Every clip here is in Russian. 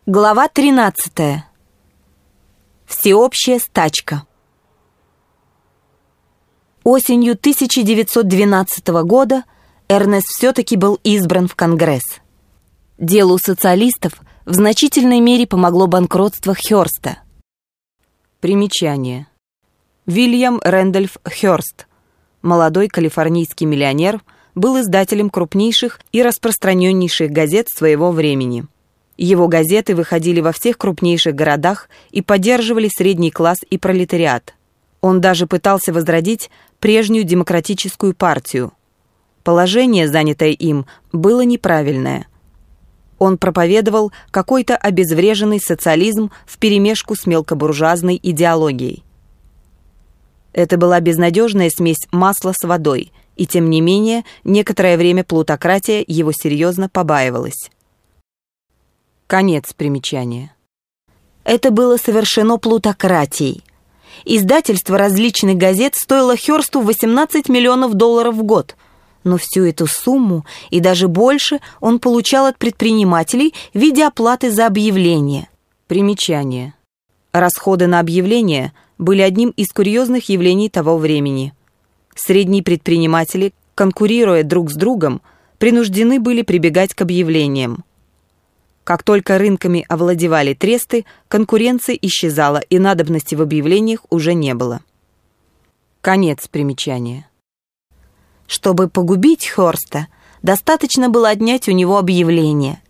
Глава 13. Всеобщая стачка. Осенью 1912 года Эрнест все-таки был избран в Конгресс. Делу социалистов в значительной мере помогло банкротство Хёрста. Примечание. Вильям Рэндольф Хёрст, молодой калифорнийский миллионер, был издателем крупнейших и распространеннейших газет своего времени. Его газеты выходили во всех крупнейших городах и поддерживали средний класс и пролетариат. Он даже пытался возродить прежнюю демократическую партию. Положение, занятое им, было неправильное. Он проповедовал какой-то обезвреженный социализм вперемешку с мелкобуржуазной идеологией. Это была безнадежная смесь масла с водой, и тем не менее некоторое время плутократия его серьезно побаивалась. Конец примечания. Это было совершено плутократией. Издательство различных газет стоило Хёрсту $18 миллионов в год, но всю эту сумму и даже больше он получал от предпринимателей в виде оплаты за объявления. Примечание. Расходы на объявления были одним из курьезных явлений того времени. Средние предприниматели, конкурируя друг с другом, принуждены были прибегать к объявлениям. Как только рынками овладевали тресты, конкуренция исчезала, и надобности в объявлениях уже не было. Конец примечания. Чтобы погубить Хёрста, достаточно было отнять у него объявление.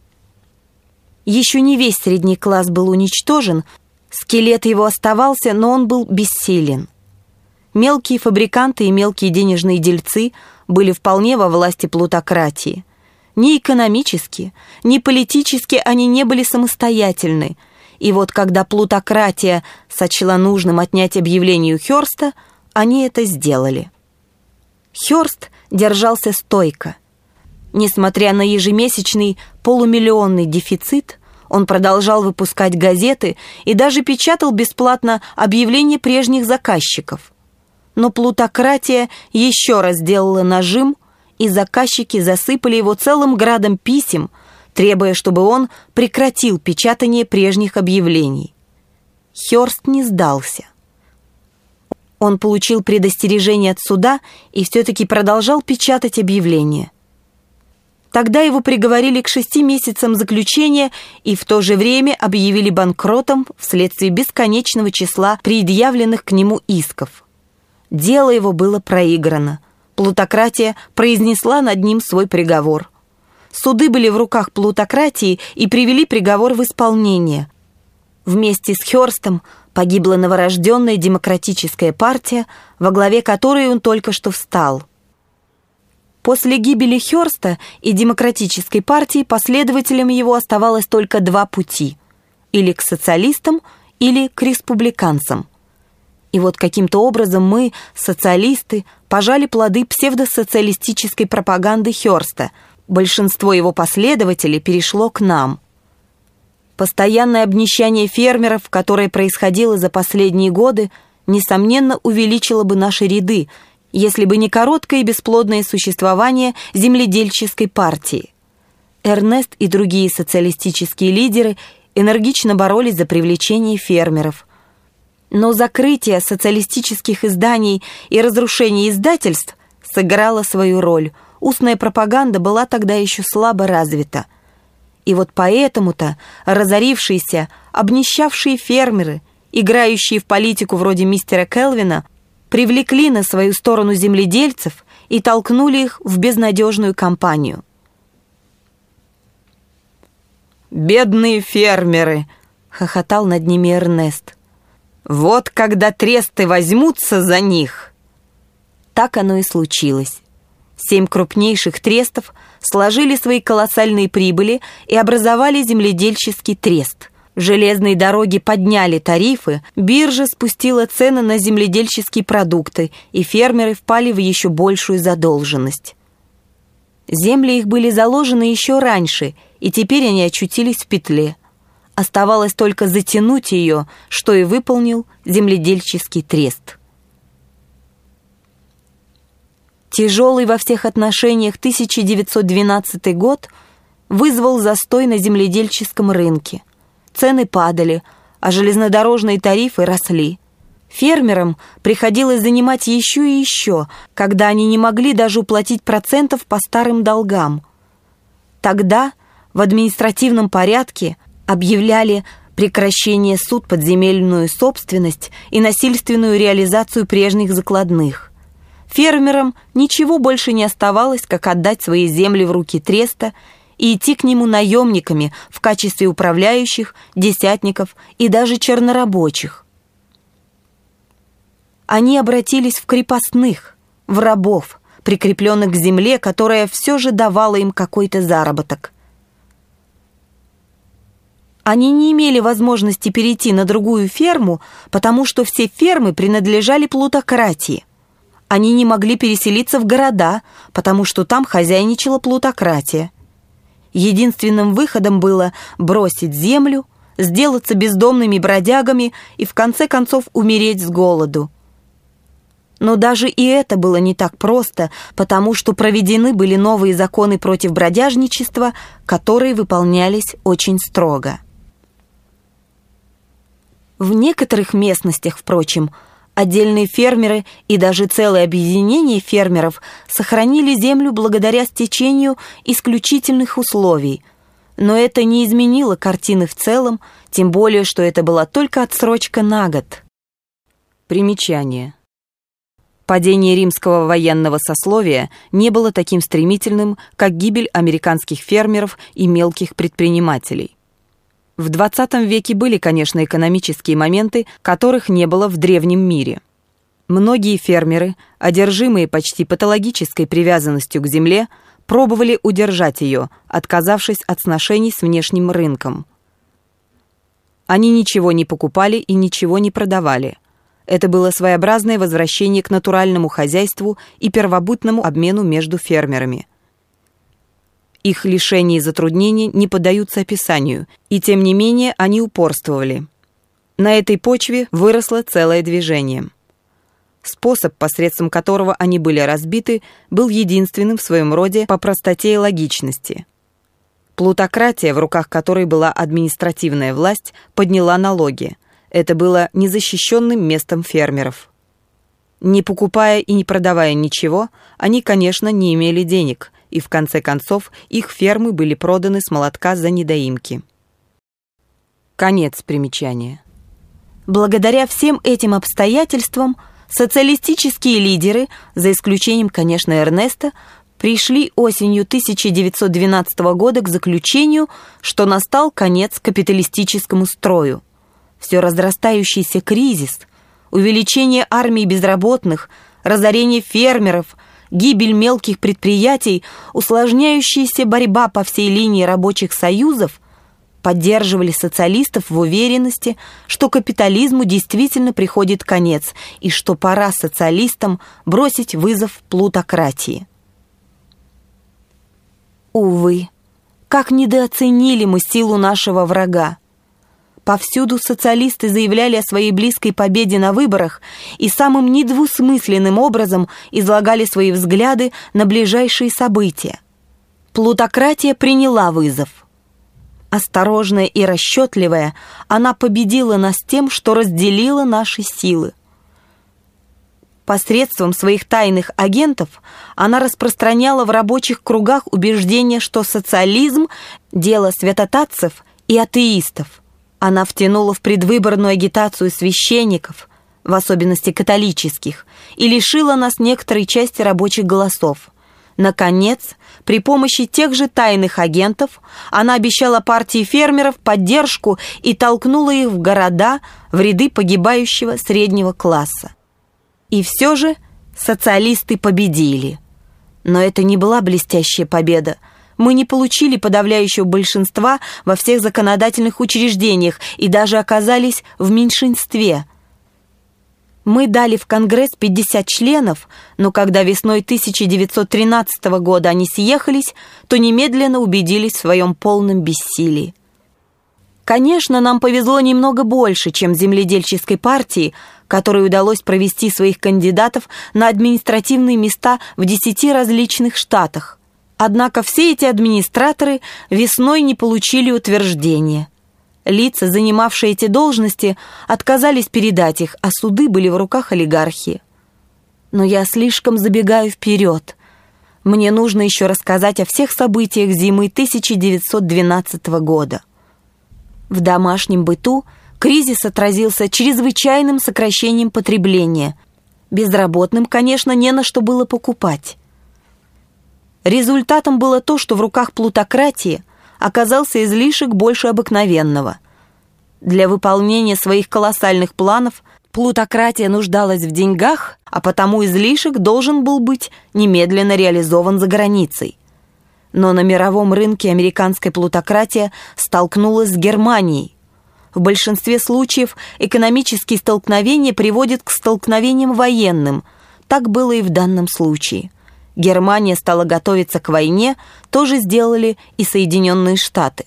Еще не весь средний класс был уничтожен, скелет его оставался, но он был бессилен. Мелкие фабриканты и мелкие денежные дельцы были вполне во власти плутократии. Ни экономически, ни политически они не были самостоятельны, и вот когда плутократия сочла нужным отнять объявление у Хёрста, они это сделали. Хёрст держался стойко. Несмотря на ежемесячный полумиллионный дефицит, он продолжал выпускать газеты и даже печатал бесплатно объявления прежних заказчиков. Но плутократия еще раз сделала нажим, и заказчики засыпали его целым градом писем, требуя, чтобы он прекратил печатание прежних объявлений. Хёрст не сдался. Он получил предостережение от суда и все-таки продолжал печатать объявления. Тогда его приговорили к 6 месяцам заключения и в то же время объявили банкротом вследствие бесконечного числа предъявленных к нему исков. Дело его было проиграно. Плутократия произнесла над ним свой приговор. Суды были в руках плутократии и привели приговор в исполнение. Вместе с Хёрстом погибла новорожденная демократическая партия, во главе которой он только что встал. После гибели Хёрста и демократической партии последователям его оставалось только два пути: или к социалистам, или к республиканцам. И вот каким-то образом мы, социалисты, пожали плоды псевдосоциалистической пропаганды Хёрста. Большинство его последователей перешло к нам. Постоянное обнищание фермеров, которое происходило за последние годы, несомненно увеличило бы наши ряды, если бы не короткое и бесплодное существование земледельческой партии. Эрнест и другие социалистические лидеры энергично боролись за привлечение фермеров. Но закрытие социалистических изданий и разрушение издательств сыграло свою роль. Устная пропаганда была тогда еще слабо развита. И вот поэтому-то разорившиеся, обнищавшие фермеры, играющие в политику вроде мистера Келвина, привлекли на свою сторону земледельцев и толкнули их в безнадежную кампанию. «Бедные фермеры!» — хохотал над ними Эрнест. «Вот когда тресты возьмутся за них!» Так оно и случилось. 7 крупнейших трестов сложили свои колоссальные прибыли и образовали земледельческий трест. Железные дороги подняли тарифы, биржа спустила цены на земледельческие продукты, и фермеры впали в еще большую задолженность. Земли их были заложены еще раньше, и теперь они очутились в петле. Оставалось только затянуть ее, что и выполнил земледельческий трест. Тяжелый во всех отношениях 1912 год вызвал застой на земледельческом рынке. цены падали, а железнодорожные тарифы росли. Фермерам приходилось занимать еще и еще, когда они не могли даже уплатить процентов по старым долгам. Тогда в административном порядке объявляли прекращение суд под земельную собственность и насильственную реализацию прежних закладных. Фермерам ничего больше не оставалось, как отдать свои земли в руки треста и идти к нему наемниками в качестве управляющих, десятников и даже чернорабочих. Они обратились в крепостных, в рабов, прикрепленных к земле, которая все же давала им какой-то заработок. Они не имели возможности перейти на другую ферму, потому что все фермы принадлежали плутократии. Они не могли переселиться в города, потому что там хозяйничала плутократия. Единственным выходом было бросить землю, сделаться бездомными бродягами и в конце концов умереть с голоду. Но даже и это было не так просто, потому что проведены были новые законы против бродяжничества, которые выполнялись очень строго. В некоторых местностях, впрочем, отдельные фермеры и даже целые объединения фермеров сохранили землю благодаря стечению исключительных условий. Но это не изменило картины в целом, тем более, что это была только отсрочка на год. Примечание. Падение римского военного сословия не было таким стремительным, как гибель американских фермеров и мелких предпринимателей. В 20 веке были, конечно, экономические моменты, которых не было в древнем мире. Многие фермеры, одержимые почти патологической привязанностью к земле, пробовали удержать ее, отказавшись от сношений с внешним рынком. Они ничего не покупали и ничего не продавали. Это было своеобразное возвращение к натуральному хозяйству и первобытному обмену между фермерами. Их лишения и затруднения не поддаются описанию, и тем не менее они упорствовали. На этой почве выросло целое движение. Способ, посредством которого они были разбиты, был единственным в своем роде по простоте и логичности. Плутократия, в руках которой была административная власть, подняла налоги. Это было незащищенным местом фермеров. Не покупая и не продавая ничего, они, конечно, не имели денег, и в конце концов их фермы были проданы с молотка за недоимки. Конец примечания. Благодаря всем этим обстоятельствам социалистические лидеры, за исключением, конечно, Эрнеста, пришли осенью 1912 года к заключению, что настал конец капиталистическому строю. Все разрастающийся кризис, увеличение армии безработных, разорение фермеров, гибель мелких предприятий, усложняющаяся борьба по всей линии рабочих союзов поддерживали социалистов в уверенности, что капитализму действительно приходит конец и что пора социалистам бросить вызов плутократии. Увы, как недооценили мы силу нашего врага. Повсюду социалисты заявляли о своей близкой победе на выборах и самым недвусмысленным образом излагали свои взгляды на ближайшие события. Плутократия приняла вызов. Осторожная и расчетливая, она победила нас тем, что разделила наши силы. Посредством своих тайных агентов она распространяла в рабочих кругах убеждение, что социализм – дело святотатцев и атеистов. Она втянула в предвыборную агитацию священников, в особенности католических, и лишила нас некоторой части рабочих голосов. Наконец, при помощи тех же тайных агентов она обещала партии фермеров поддержку и толкнула их в города, в ряды погибающего среднего класса. И все же социалисты победили. Но это не была блестящая победа. Мы не получили подавляющего большинства во всех законодательных учреждениях и даже оказались в меньшинстве. Мы дали в Конгресс 50 членов, но когда весной 1913 года они съехались, то немедленно убедились в своем полном бессилии. Конечно, нам повезло немного больше, чем земледельческой партии, которой удалось провести своих кандидатов на административные места в 10 различных штатах. Однако все эти администраторы весной не получили утверждения. Лица, занимавшие эти должности, отказались передать их, а суды были в руках олигархии. Но я слишком забегаю вперед. Мне нужно еще рассказать о всех событиях зимы 1912 года. В домашнем быту кризис отразился чрезвычайным сокращением потребления. Безработным, конечно, не на что было покупать. Результатом было то, что в руках плутократии оказался излишек больше обыкновенного. Для выполнения своих колоссальных планов плутократия нуждалась в деньгах, а потому излишек должен был быть немедленно реализован за границей. Но на мировом рынке американская плутократия столкнулась с Германией. В большинстве случаев экономические столкновения приводят к столкновениям военным. Так было и в данном случае. Германия стала готовиться к войне, то же сделали и Соединенные Штаты.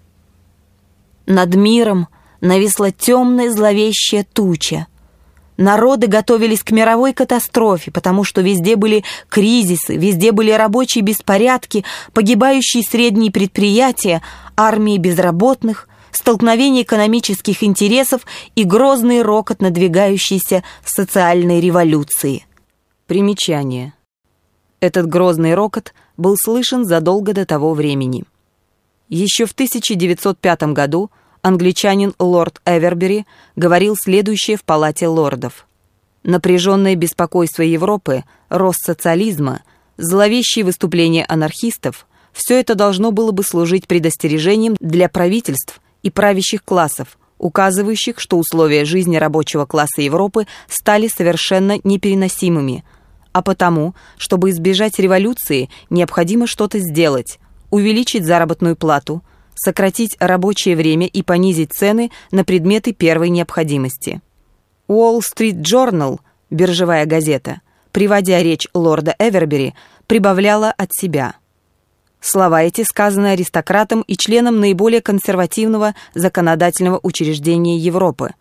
Над миром нависла темная зловещая туча. Народы готовились к мировой катастрофе, потому что везде были кризисы, везде были рабочие беспорядки, погибающие средние предприятия, армии безработных, столкновение экономических интересов и грозный рокот надвигающейся социальной революции. Примечание. Этот грозный рокот был слышен задолго до того времени. Еще в 1905 году англичанин лорд Эвербери говорил следующее в Палате лордов. Напряженное беспокойство Европы, рост социализма, зловещие выступления анархистов – все это должно было бы служить предостережением для правительств и правящих классов, указывающих, что условия жизни рабочего класса Европы стали совершенно непереносимыми, а потому, чтобы избежать революции, необходимо что-то сделать, увеличить заработную плату, сократить рабочее время и понизить цены на предметы первой необходимости. Wall Street Journal, биржевая газета, приводя речь лорда Эвербери, прибавляла от себя. Слова эти сказаны аристократам и членам наиболее консервативного законодательного учреждения Европы.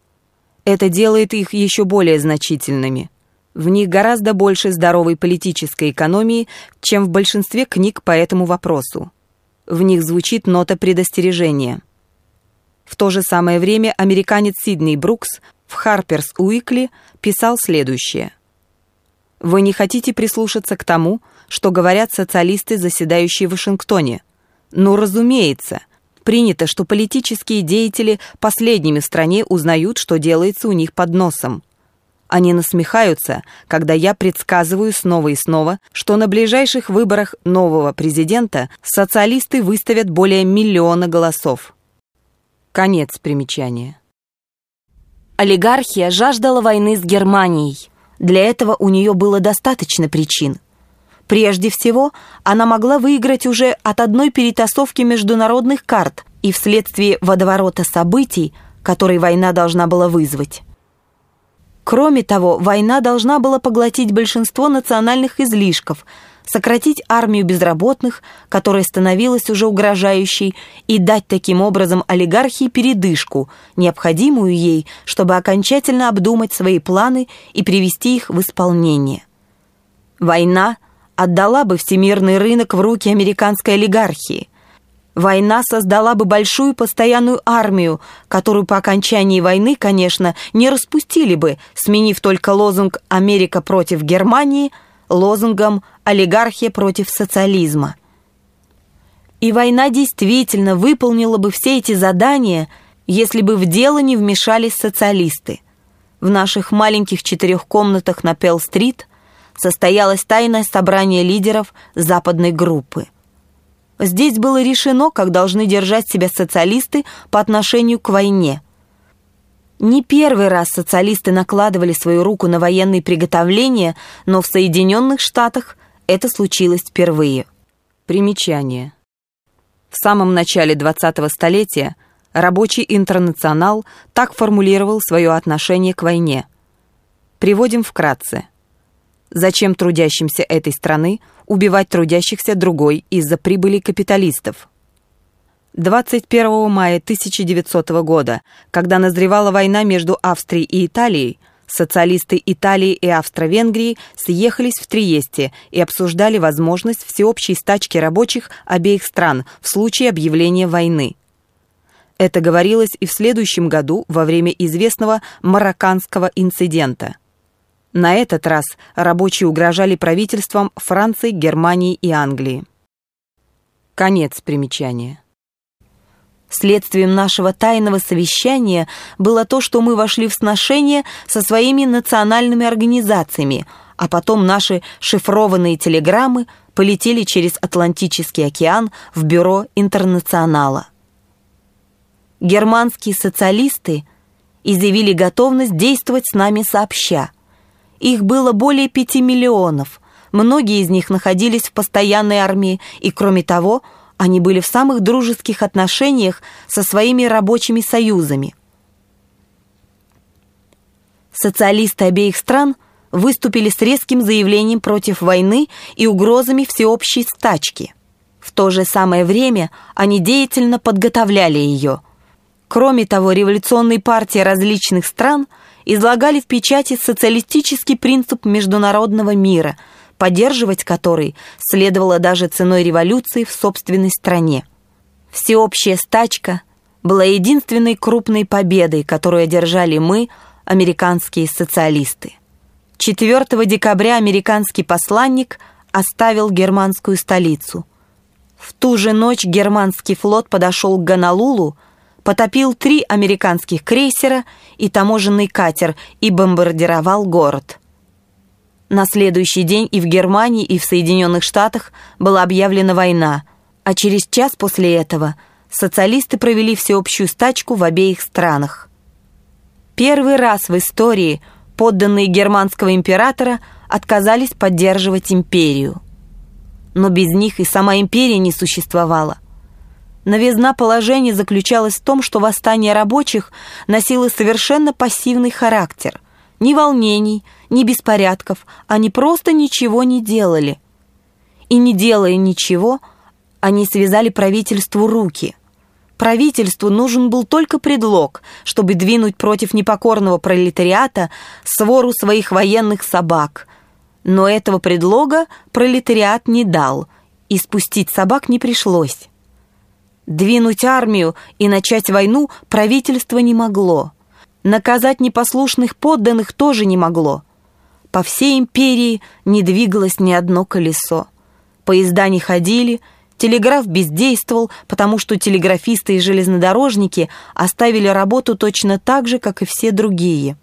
Это делает их еще более значительными. В них гораздо больше здоровой политической экономии, чем в большинстве книг по этому вопросу. В них звучит нота предостережения. В то же самое время американец Сидней Брукс в Harper's Weekly писал следующее. «Вы не хотите прислушаться к тому, что говорят социалисты, заседающие в Вашингтоне? Ну, разумеется, принято, что политические деятели последними в стране узнают, что делается у них под носом. Они насмехаются, когда я предсказываю снова и снова, что на ближайших выборах нового президента социалисты выставят более 1 миллиона голосов». Конец примечания. Олигархия жаждала войны с Германией. Для этого у нее было достаточно причин. Прежде всего, она могла выиграть уже от одной перетасовки международных карт и вследствие водоворота событий, который война должна была вызвать. Кроме того, война должна была поглотить большинство национальных излишков, сократить армию безработных, которая становилась уже угрожающей, и дать таким образом олигархии передышку, необходимую ей, чтобы окончательно обдумать свои планы и привести их в исполнение. Война отдала бы всемирный рынок в руки американской олигархии. Война создала бы большую постоянную армию, которую по окончании войны, конечно, не распустили бы, сменив только лозунг «Америка против Германии» лозунгом «Олигархия против социализма». И война действительно выполнила бы все эти задания, если бы в дело не вмешались социалисты. В наших маленьких 4 комнатах на Пелл-стрит состоялось тайное собрание лидеров западной группы. Здесь было решено, как должны держать себя социалисты по отношению к войне. Не первый раз социалисты накладывали свою руку на военные приготовления, но в Соединенных Штатах это случилось впервые. Примечание. В самом начале 20-го столетия рабочий интернационал так формулировал свое отношение к войне. Приводим вкратце. Зачем трудящимся этой страны убивать трудящихся другой из-за прибыли капиталистов? 21 мая 1900 года, когда назревала война между Австрией и Италией, социалисты Италии и Австро-Венгрии съехались в Триесте и обсуждали возможность всеобщей стачки рабочих обеих стран в случае объявления войны. Это говорилось и в следующем году во время известного марокканского инцидента. На этот раз рабочие угрожали правительствам Франции, Германии и Англии. Конец примечания. Следствием нашего тайного совещания было то, что мы вошли в сношение со своими национальными организациями, а потом наши шифрованные телеграммы полетели через Атлантический океан в бюро Интернационала. Германские социалисты изъявили готовность действовать с нами сообща. Их было более 5 миллионов, многие из них находились в постоянной армии, и, кроме того, они были в самых дружеских отношениях со своими рабочими союзами. Социалисты обеих стран выступили с резким заявлением против войны и угрозами всеобщей стачки. В то же самое время они деятельно подготовляли ее. Кроме того, революционные партии различных стран излагали в печати социалистический принцип международного мира, поддерживать который следовало даже ценой революции в собственной стране. Всеобщая стачка была единственной крупной победой, которую одержали мы, американские социалисты. 4 декабря американский посланник оставил германскую столицу. В ту же ночь германский флот подошел к Гонолулу, потопил 3 американских крейсера и таможенный катер и бомбардировал город. На следующий день и в Германии, и в Соединенных Штатах была объявлена война, а через час после этого социалисты провели всеобщую стачку в обеих странах. Первый раз в истории подданные германского императора отказались поддерживать империю. Но без них и сама империя не существовала. Новизна положения заключалась в том, что восстание рабочих носило совершенно пассивный характер. Ни волнений, ни беспорядков, они просто ничего не делали. И не делая ничего, они связали правительству руки. Правительству нужен был только предлог, чтобы двинуть против непокорного пролетариата свору своих военных собак. Но этого предлога пролетариат не дал, и спустить собак не пришлось. Двинуть армию и начать войну правительство не могло. Наказать непослушных подданных тоже не могло. По всей империи не двигалось ни одно колесо. Поезда не ходили, телеграф бездействовал, потому что телеграфисты и железнодорожники оставили работу точно так же, как и все другие.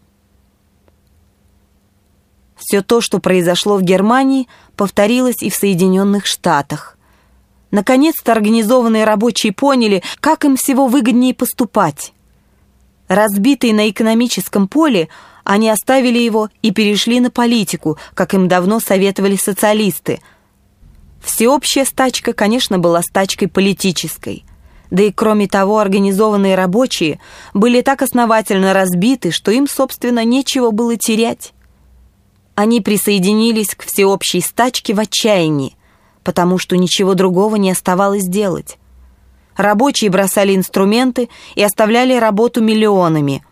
Все то, что произошло в Германии, повторилось и в Соединенных Штатах. Наконец-то организованные рабочие поняли, как им всего выгоднее поступать. Разбитые на экономическом поле, они оставили его и перешли на политику, как им давно советовали социалисты. Всеобщая стачка, конечно, была стачкой политической. Да и кроме того, организованные рабочие были так основательно разбиты, что им, собственно, нечего было терять. Они присоединились к всеобщей стачке в отчаянии, потому что ничего другого не оставалось делать. Рабочие бросали инструменты и оставляли работу миллионами.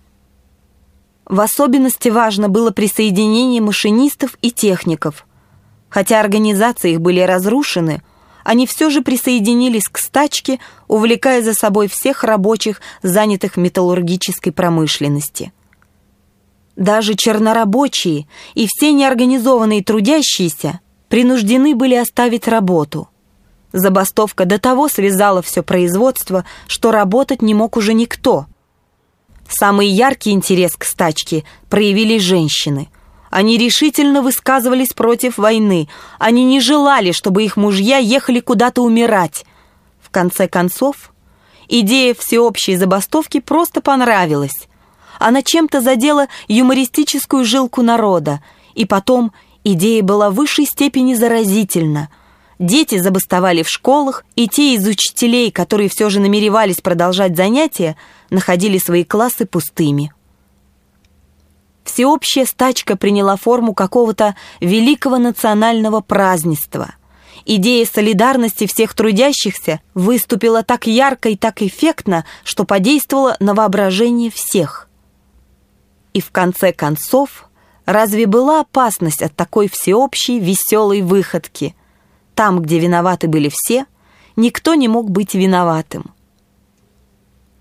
В особенности важно было присоединение машинистов и техников. Хотя организации их были разрушены, они все же присоединились к стачке, увлекая за собой всех рабочих, занятых в металлургической промышленности. Даже чернорабочие и все неорганизованные трудящиеся принуждены были оставить работу. Забастовка до того связала все производство, что работать не мог уже никто. Самый яркий интерес к стачке проявили женщины. Они решительно высказывались против войны. Они не желали, чтобы их мужья ехали куда-то умирать. В конце концов, идея всеобщей забастовки просто понравилась. Она чем-то задела юмористическую жилку народа, и потом идея была в высшей степени заразительна. Дети забастовали в школах, и те из учителей, которые все же намеревались продолжать занятия, находили свои классы пустыми. Всеобщая стачка приняла форму какого-то великого национального празднества. Идея солидарности всех трудящихся выступила так ярко и так эффектно, что подействовала на воображение всех. И в конце концов, разве была опасность от такой всеобщей веселой выходки? Там, где виноваты были все, никто не мог быть виноватым.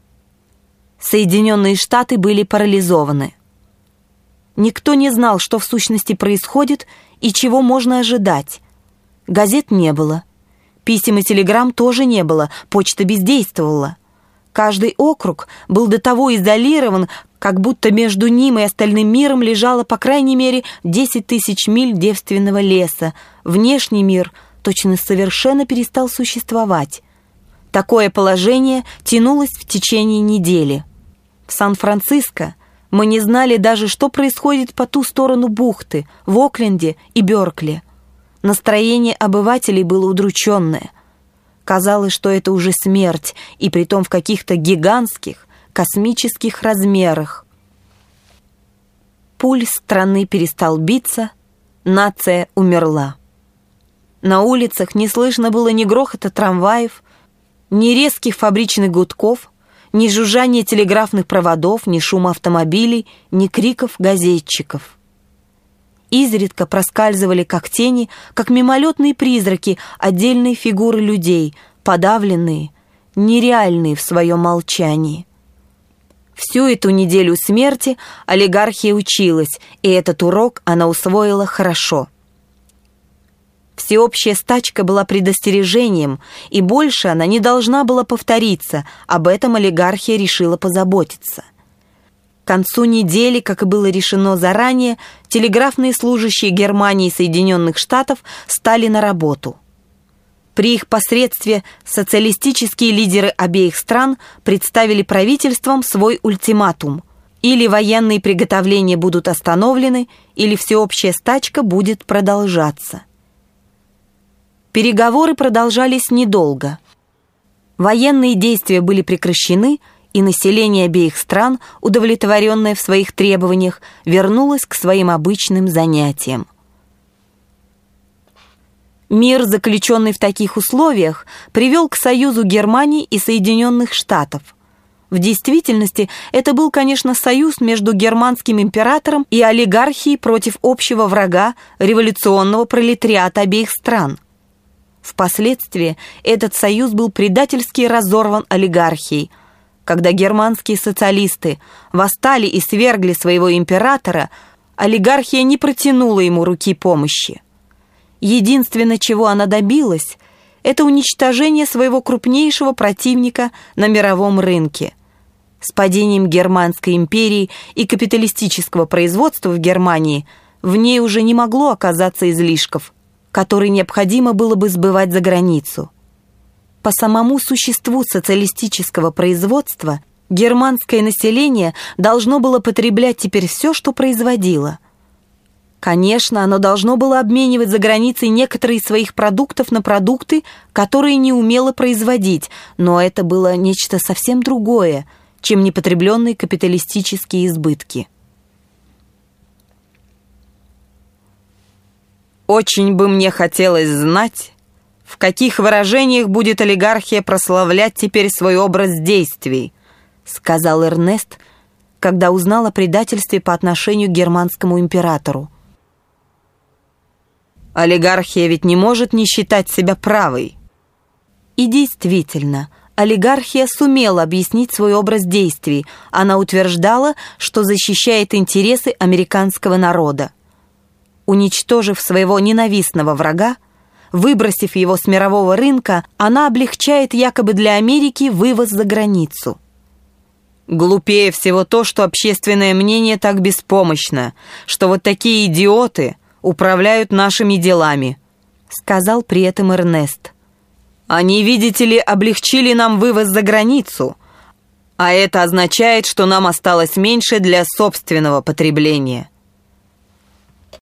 Соединенные Штаты были парализованы. Никто не знал, что в сущности происходит и чего можно ожидать. Газет не было. Писем и телеграмм тоже не было, почта бездействовала. Каждый округ был до того изолирован, как будто между ним и остальным миром лежало по крайней мере 10 тысяч миль девственного леса. Внешний мир точно совершенно перестал существовать. Такое положение тянулось в течение недели. В Сан-Франциско мы не знали даже, что происходит по ту сторону бухты, в Окленде и Бёркли. Настроение обывателей было удрученное. Казалось, что это уже смерть, и притом в каких-то гигантских, космических размерах. Пульс страны перестал биться, нация умерла. На улицах не слышно было ни грохота трамваев, ни резких фабричных гудков, ни жужжания телеграфных проводов, ни шума автомобилей, ни криков газетчиков. Изредка проскальзывали, как тени, как мимолетные призраки, отдельные фигуры людей, подавленные, нереальные в своем молчании. Всю эту неделю смерти олигархия училась, и этот урок она усвоила хорошо. Всеобщая стачка была предостережением, и больше она не должна была повториться, об этом олигархия решила позаботиться. К концу недели, как и было решено заранее, телеграфные служащие Германии и Соединенных Штатов стали на работу. При их посредстве социалистические лидеры обеих стран представили правительствам свой ультиматум. Или военные приготовления будут остановлены, или всеобщая стачка будет продолжаться. Переговоры продолжались недолго. Военные действия были прекращены, и население обеих стран, удовлетворенное в своих требованиях, вернулось к своим обычным занятиям. Мир, заключенный в таких условиях, привел к союзу Германии и Соединенных Штатов. В действительности, это был, конечно, союз между германским императором и олигархией против общего врага, революционного пролетариата обеих стран. Впоследствии этот союз был предательски разорван олигархией. Когда германские социалисты восстали и свергли своего императора, олигархия не протянула ему руки помощи. Единственное, чего она добилась, это уничтожение своего крупнейшего противника на мировом рынке. С падением Германской империи и капиталистического производства в Германии в ней уже не могло оказаться излишков, которые необходимо было бы сбывать за границу. По самому существу социалистического производства германское население должно было потреблять теперь все, что производило. Конечно, оно должно было обменивать за границей некоторые из своих продуктов на продукты, которые не умело производить, но это было нечто совсем другое, чем непотребленные капиталистические избытки. «Очень бы мне хотелось знать, в каких выражениях будет олигархия прославлять теперь свой образ действий», сказал Эрнест, когда узнал о предательстве по отношению к германскому императору. «Олигархия ведь не может не считать себя правой». И действительно, олигархия сумела объяснить свой образ действий. Она утверждала, что защищает интересы американского народа. Уничтожив своего ненавистного врага, выбросив его с мирового рынка, она облегчает якобы для Америки вывоз за границу. Глупее всего то, что общественное мнение так беспомощно, что вот такие идиоты управляют нашими делами, сказал при этом Эрнест. Они, видите ли, облегчили нам вывоз за границу, а это означает, что нам осталось меньше для собственного потребления.